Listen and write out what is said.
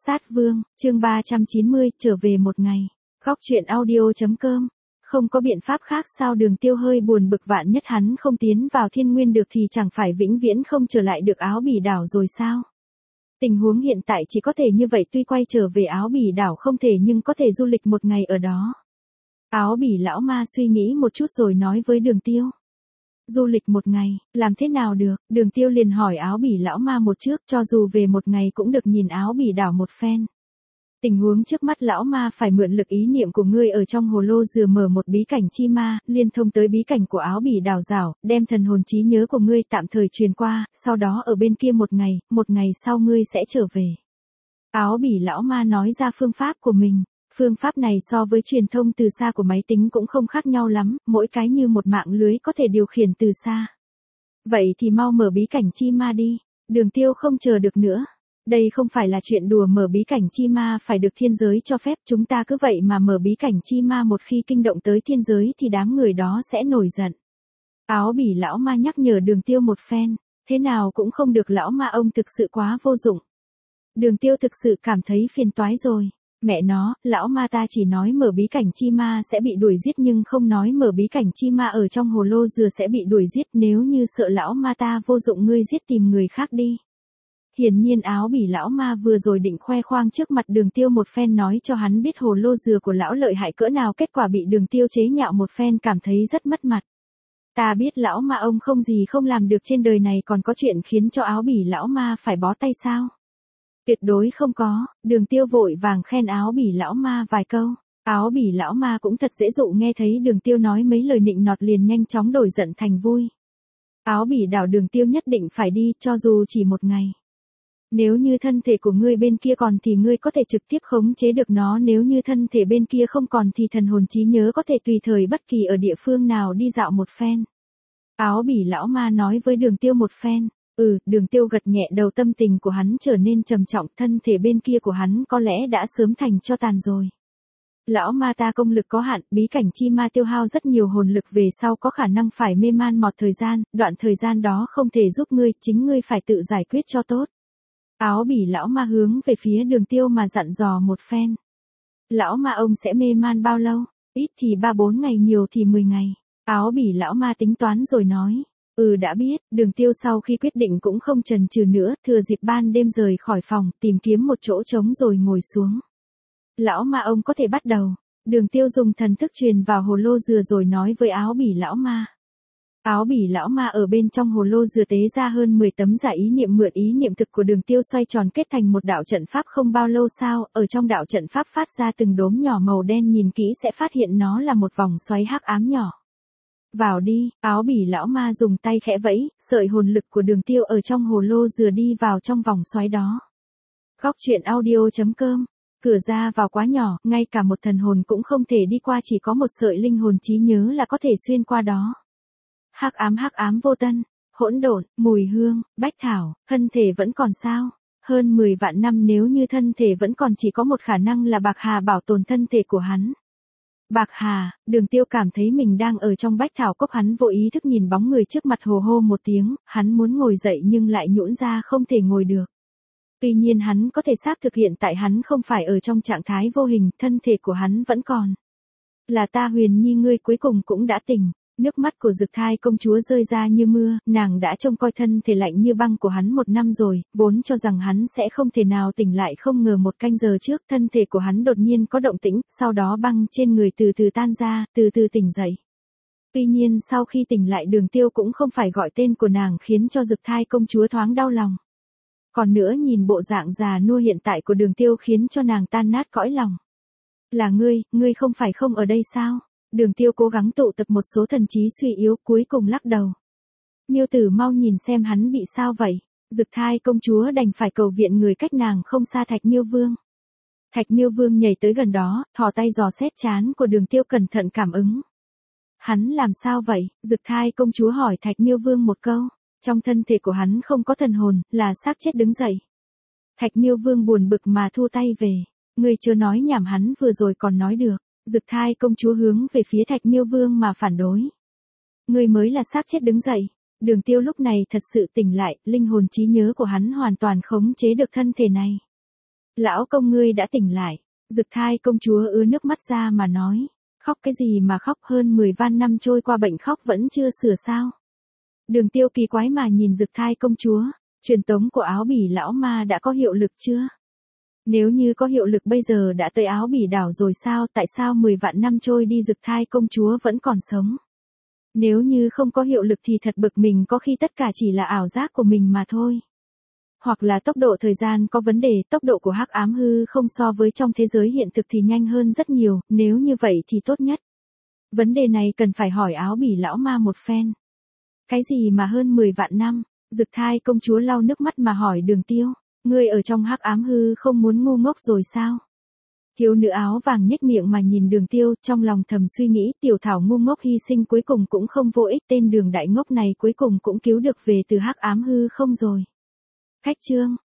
Sát Vương, chương 390, trở về một ngày. Góc truyện audio.com. Không có biện pháp khác sao? Đường Tiêu hơi buồn bực, vạn nhất hắn không tiến vào thiên nguyên được thì chẳng phải vĩnh viễn không trở lại được Áo Bỉ đảo rồi sao? Tình huống hiện tại chỉ có thể như vậy, tuy quay trở về Áo Bỉ đảo không thể nhưng có thể du lịch một ngày ở đó. Áo Bỉ lão ma suy nghĩ một chút rồi nói với Đường Tiêu. Du lịch một ngày, làm thế nào được? Đường Tiêu liền hỏi Áo Bỉ lão ma một trước, cho dù về một ngày cũng được nhìn Áo Bỉ đảo một phen. Tình huống trước mắt lão ma phải mượn lực ý niệm của ngươi ở trong hồ lô dừa mở một bí cảnh chi ma, liên thông tới bí cảnh của Áo Bỉ đảo rảo, đem thần hồn trí nhớ của ngươi tạm thời truyền qua, sau đó ở bên kia một ngày sau ngươi sẽ trở về. Áo Bỉ lão ma nói ra phương pháp của mình. Phương pháp này so với truyền thông từ xa của máy tính cũng không khác nhau lắm, mỗi cái như một mạng lưới có thể điều khiển từ xa. Vậy thì mau mở bí cảnh chi ma đi. Đường Tiêu không chờ được nữa. Đây không phải là chuyện đùa, mở bí cảnh chi ma phải được thiên giới cho phép, chúng ta cứ vậy mà mở bí cảnh chi ma, một khi kinh động tới thiên giới thì đám người đó sẽ nổi giận. Áo Bỉ lão ma nhắc nhở Đường Tiêu một phen, thế nào cũng không được, lão ma ông thực sự quá vô dụng. Đường Tiêu thực sự cảm thấy phiền toái rồi. Mẹ nó, lão ma ta chỉ nói mở bí cảnh chi ma sẽ bị đuổi giết nhưng không nói mở bí cảnh chi ma ở trong hồ lô dừa sẽ bị đuổi giết, nếu như sợ lão ma ta vô dụng ngươi giết tìm người khác đi. Hiển nhiên Áo Bỉ lão ma vừa rồi định khoe khoang trước mặt Đường Tiêu một phen, nói cho hắn biết hồ lô dừa của lão lợi hại cỡ nào, kết quả bị Đường Tiêu chế nhạo một phen, cảm thấy rất mất mặt. Ta biết lão ma ông không gì không làm được trên đời này, còn có chuyện khiến cho Áo Bỉ lão ma phải bó tay sao? Tuyệt đối không có. Đường Tiêu vội vàng khen Áo Bỉ lão ma vài câu. Áo Bỉ lão ma cũng thật dễ dụ, nghe thấy Đường Tiêu nói mấy lời nịnh nọt liền nhanh chóng đổi giận thành vui. Áo Bỉ đảo Đường Tiêu nhất định phải đi, cho dù chỉ một ngày. Nếu như thân thể của ngươi bên kia còn thì ngươi có thể trực tiếp khống chế được nó, nếu như thân thể bên kia không còn thì thần hồn trí nhớ có thể tùy thời bất kỳ ở địa phương nào đi dạo một phen. Áo Bỉ lão ma nói với Đường Tiêu một phen. Đường Tiêu gật nhẹ đầu, tâm tình của hắn trở nên trầm trọng, thân thể bên kia của hắn có lẽ đã sớm thành tro tàn rồi. Lão ma ta công lực có hạn, bí cảnh chi ma tiêu hao rất nhiều hồn lực, về sau có khả năng phải mê man một thời gian, đoạn thời gian đó không thể giúp ngươi, chính ngươi phải tự giải quyết cho tốt. Áo Bỉ lão ma hướng về phía Đường Tiêu mà dặn dò một phen. Lão ma ông sẽ mê man bao lâu? Ít thì 3-4 ngày, nhiều thì 10 ngày. Áo Bỉ lão ma tính toán rồi nói. Đã biết. Đường Tiêu sau khi quyết định cũng không chần chừ nữa, thừa dịp ban đêm rời khỏi phòng, tìm kiếm một chỗ trống rồi ngồi xuống. Lão ma ông có thể bắt đầu. Đường Tiêu dùng thần thức truyền vào hồ lô dừa rồi nói với Áo Bỉ lão ma. Áo Bỉ lão ma ở bên trong hồ lô dừa tế ra hơn 10 tấm giả ý niệm, mượn ý niệm thực của Đường Tiêu xoay tròn kết thành một đạo trận pháp. Không bao lâu sau, ở trong đạo trận pháp phát ra từng đốm nhỏ màu đen, nhìn kỹ sẽ phát hiện nó là một vòng xoáy hắc ám nhỏ. Vào đi. Áo Bỉ lão ma dùng tay khẽ vẫy, sợi hồn lực của Đường Tiêu ở trong hồ lô dừa đi vào trong vòng xoáy đó. Góc truyện audio.com. Cửa ra vào quá nhỏ, ngay cả một thần hồn cũng không thể đi qua, chỉ có một sợi linh hồn trí nhớ là có thể xuyên qua đó. Hắc ám vô tân, hỗn độn, mùi hương, bách thảo, thân thể vẫn còn sao? Hơn 10 vạn năm, nếu như thân thể vẫn còn, chỉ có một khả năng là Bạc Hà bảo tồn thân thể của hắn. Bạc Hà. Đường Tiêu cảm thấy mình đang ở trong bách thảo cốc, hắn vô ý thức nhìn bóng người trước mặt, hồ hô một tiếng, hắn muốn ngồi dậy nhưng lại nhũn ra không thể ngồi được. Tuy nhiên hắn có thể xác thực hiện tại hắn không phải ở trong trạng thái vô hình, thân thể của hắn vẫn còn. Là ta Huyền Nhi, ngươi cuối cùng cũng đã tỉnh. Nước mắt của Dực Thai công chúa rơi ra như mưa, nàng đã trông coi thân thể lạnh như băng của hắn 1 năm rồi, vốn cho rằng hắn sẽ không thể nào tỉnh lại, không ngờ 1 canh giờ trước thân thể của hắn đột nhiên có động tĩnh, sau đó băng trên người từ từ tan ra, từ từ tỉnh dậy. Tuy nhiên sau khi tỉnh lại, Đường Tiêu cũng không phải gọi tên của nàng, khiến cho Dực Thai công chúa thoáng đau lòng. Còn nữa, nhìn bộ dạng già nua hiện tại của Đường Tiêu khiến cho nàng tan nát cõi lòng. Là ngươi không phải không ở đây sao? Đường Tiêu cố gắng tụ tập một số thần trí suy yếu, cuối cùng lắc đầu. Miêu tử mau nhìn xem hắn bị sao vậy? Dực Thai công chúa đành phải cầu viện người cách nàng không xa, Thạch Miêu Vương. Thạch Miêu Vương nhảy tới gần đó, thò tay dò xét trán của Đường Tiêu, cẩn thận cảm ứng. Hắn làm sao vậy? Dực Thai công chúa hỏi Thạch Miêu Vương một câu. Trong thân thể của hắn không có thần hồn, là xác chết đứng dậy. Thạch Miêu Vương buồn bực mà thu tay về. Ngươi chưa nói nhảm, hắn vừa rồi còn nói được. Dực Thai công chúa hướng về phía Thạch Miêu Vương mà phản đối. Ngươi mới là xác chết đứng dậy. Đường Tiêu lúc này thật sự tỉnh lại, linh hồn trí nhớ của hắn hoàn toàn khống chế được thân thể này. Lão công ngươi đã tỉnh lại. Dực Thai công chúa ứa nước mắt ra mà nói. Khóc cái gì mà khóc, hơn 10 van năm trôi qua bệnh khóc vẫn chưa sửa sao. Đường Tiêu kỳ quái mà nhìn Dực Thai công chúa. Truyền tống của Áo Bỉ lão ma đã có hiệu lực chưa? Nếu như có hiệu lực bây giờ đã tới Áo Bỉ đảo rồi sao, tại sao 10 vạn năm trôi đi Dực Thai công chúa vẫn còn sống? Nếu như không có hiệu lực thì thật bực mình, có khi tất cả chỉ là ảo giác của mình mà thôi. Hoặc là tốc độ thời gian có vấn đề, tốc độ của hắc ám hư không so với trong thế giới hiện thực thì nhanh hơn rất nhiều, nếu như vậy thì tốt nhất. Vấn đề này cần phải hỏi Áo Bỉ lão ma một phen. Cái gì mà hơn 10 vạn năm? Dực Thai công chúa lau nước mắt mà hỏi Đường Tiêu, ngươi ở trong hắc ám hư không muốn ngu ngốc rồi sao? Thiếu nữ áo vàng nhếch miệng mà nhìn Đường Tiêu, trong lòng thầm suy nghĩ, tiểu thảo ngu ngốc hy sinh cuối cùng cũng không vô ích, tên Đường đại ngốc này cuối cùng cũng cứu được về từ hắc ám hư không rồi. Khách chương